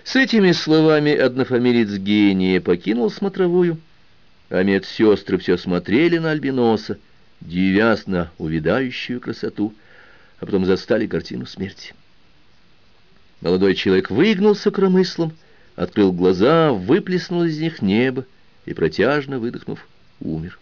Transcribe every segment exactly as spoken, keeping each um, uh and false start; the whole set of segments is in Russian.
С этими словами однофамилец гения покинул смотровую, а медсестры все смотрели на альбиноса, дивясь на увядающую красоту, а потом застали картину смерти. Молодой человек выгнулся коромыслом, открыл глаза, выплеснул из них небо и, протяжно выдохнув, умер.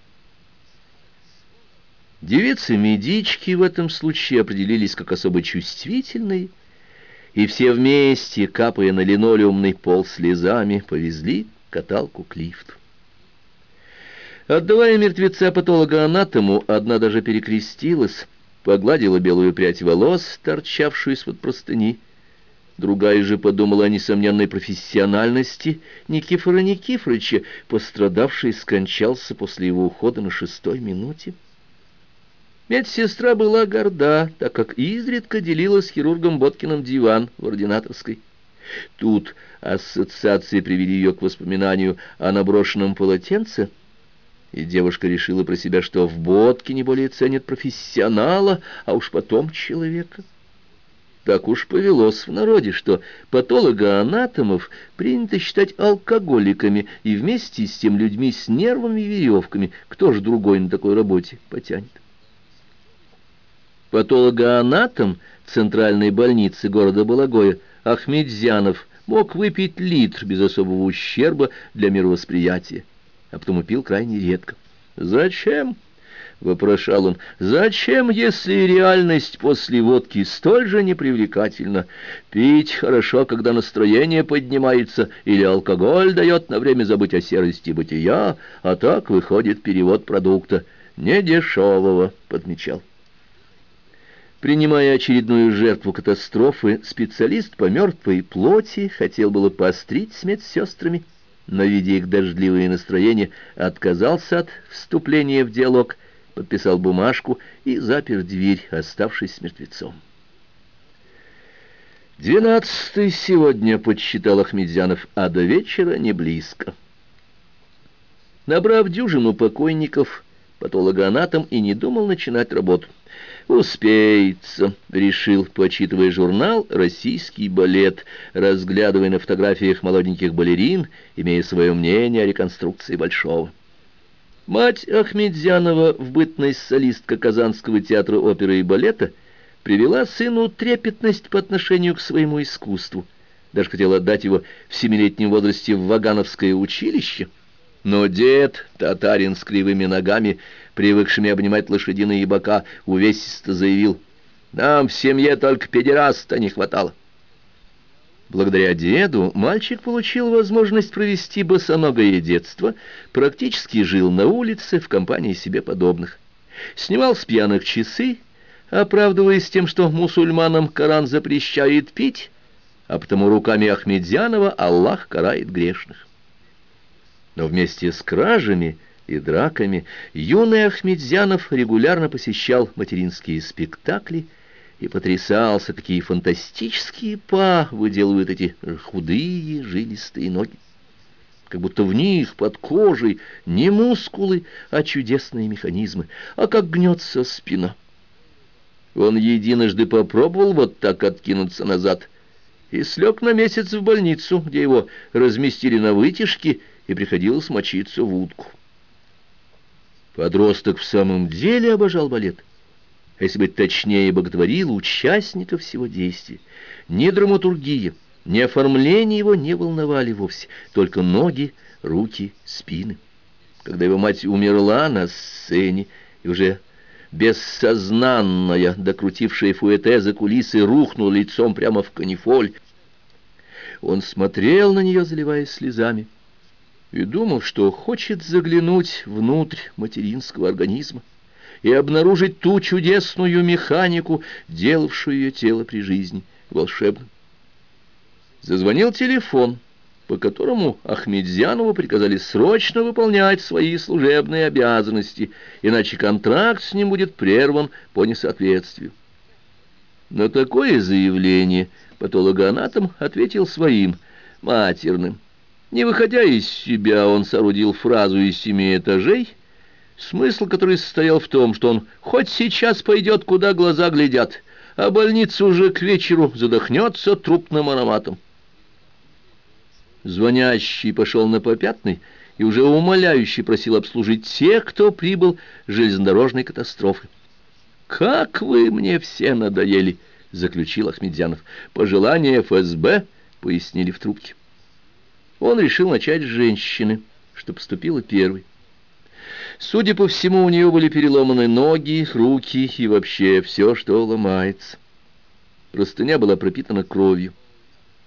Девицы-медички в этом случае определились как особо чувствительные, и все вместе, капая на линолеумный пол слезами, повезли каталку к лифту. Отдавая мертвеца патологоанатому, одна даже перекрестилась, погладила белую прядь волос, торчавшую из-под простыни. Другая же подумала о несомненной профессиональности Никифора Никифоровича, пострадавший скончался после его ухода на шестой минуте. Медсестра была горда, так как изредка делила с хирургом Боткиным диван в ординаторской. Тут ассоциации привели ее к воспоминанию о наброшенном полотенце, и девушка решила про себя, что в Боткине более ценят профессионала, а уж потом человека. Так уж повелось в народе, что патологоанатомов принято считать алкоголиками и вместе с тем людьми с нервами и веревками. Кто же другой на такой работе потянет? Патологоанатом центральной больницы города Балагоя Ахметзянов мог выпить литр без особого ущерба для мировосприятия, а потому пил крайне редко. «Зачем?» — вопрошал он. «Зачем, если реальность после водки столь же непривлекательна? Пить хорошо, когда настроение поднимается, или алкоголь дает на время забыть о серости бытия, а так выходит перевод продукта недешевого», — подмечал. Принимая очередную жертву катастрофы, специалист по мертвой плоти хотел было поострить с медсестрами, но, видя их дождливые настроения, отказался от вступления в диалог, подписал бумажку и запер дверь, оставшись с мертвецом. «Двенадцатый сегодня», — подсчитал Ахметзянов, — «а до вечера не близко». Набрав дюжину покойников, патологоанатом и не думал начинать работу. «Успеется», — решил, почитывая журнал «Российский балет», разглядывая на фотографиях молоденьких балерин, имея свое мнение о реконструкции Большого. Мать Ахметзянова, в бытность солистка Казанского театра оперы и балета, привела сыну трепетность по отношению к своему искусству. Даже хотела отдать его в семилетнем возрасте в Вагановское училище. Но дед, татарин с кривыми ногами, привыкшими обнимать лошадиные бока, увесисто заявил: «Нам в семье только педераста не хватало». Благодаря деду мальчик получил возможность провести босоногое детство, практически жил на улице в компании себе подобных. Снимал с пьяных часы, оправдываясь тем, что мусульманам Коран запрещает пить, а потому руками Ахметзянова Аллах карает грешных. Но вместе с кражами и драками юный Ахметзянов регулярно посещал материнские спектакли и потрясался, какие фантастические па выделывают эти худые жилистые ноги. Как будто в них под кожей не мускулы, а чудесные механизмы, а как гнется спина. Он единожды попробовал вот так откинуться назад и слег на месяц в больницу, где его разместили на вытяжке, и приходилось мочиться в утку. Подросток в самом деле обожал балет, а если быть точнее, боготворил участников всего действия. Ни драматургия, ни оформление его не волновали вовсе, только ноги, руки, спины. Когда его мать умерла на сцене, и уже бессознанная, докрутившая фуэте за кулисы, рухнула лицом прямо в канифоль, он смотрел на нее, заливаясь слезами, и думал, что хочет заглянуть внутрь материнского организма и обнаружить ту чудесную механику, делавшую ее тело при жизни волшебным. Зазвонил телефон, по которому Ахметзянову приказали срочно выполнять свои служебные обязанности, иначе контракт с ним будет прерван по несоответствию. На такое заявление патологоанатом ответил своим, матерным. Не выходя из себя, он соорудил фразу из семи этажей, смысл которой состоял в том, что он хоть сейчас пойдет, куда глаза глядят, а больница уже к вечеру задохнется трупным ароматом. Звонящий пошел на попятный и уже умоляюще просил обслужить тех, кто прибыл с железнодорожной катастрофы. «Как вы мне все надоели!» — заключил Ахметзянов. «Пожелание эф эс бэ», — пояснили в трубке. Он решил начать с женщины, что поступила первой. Судя по всему, у нее были переломаны ноги, руки и вообще все, что ломается. Простыня была пропитана кровью.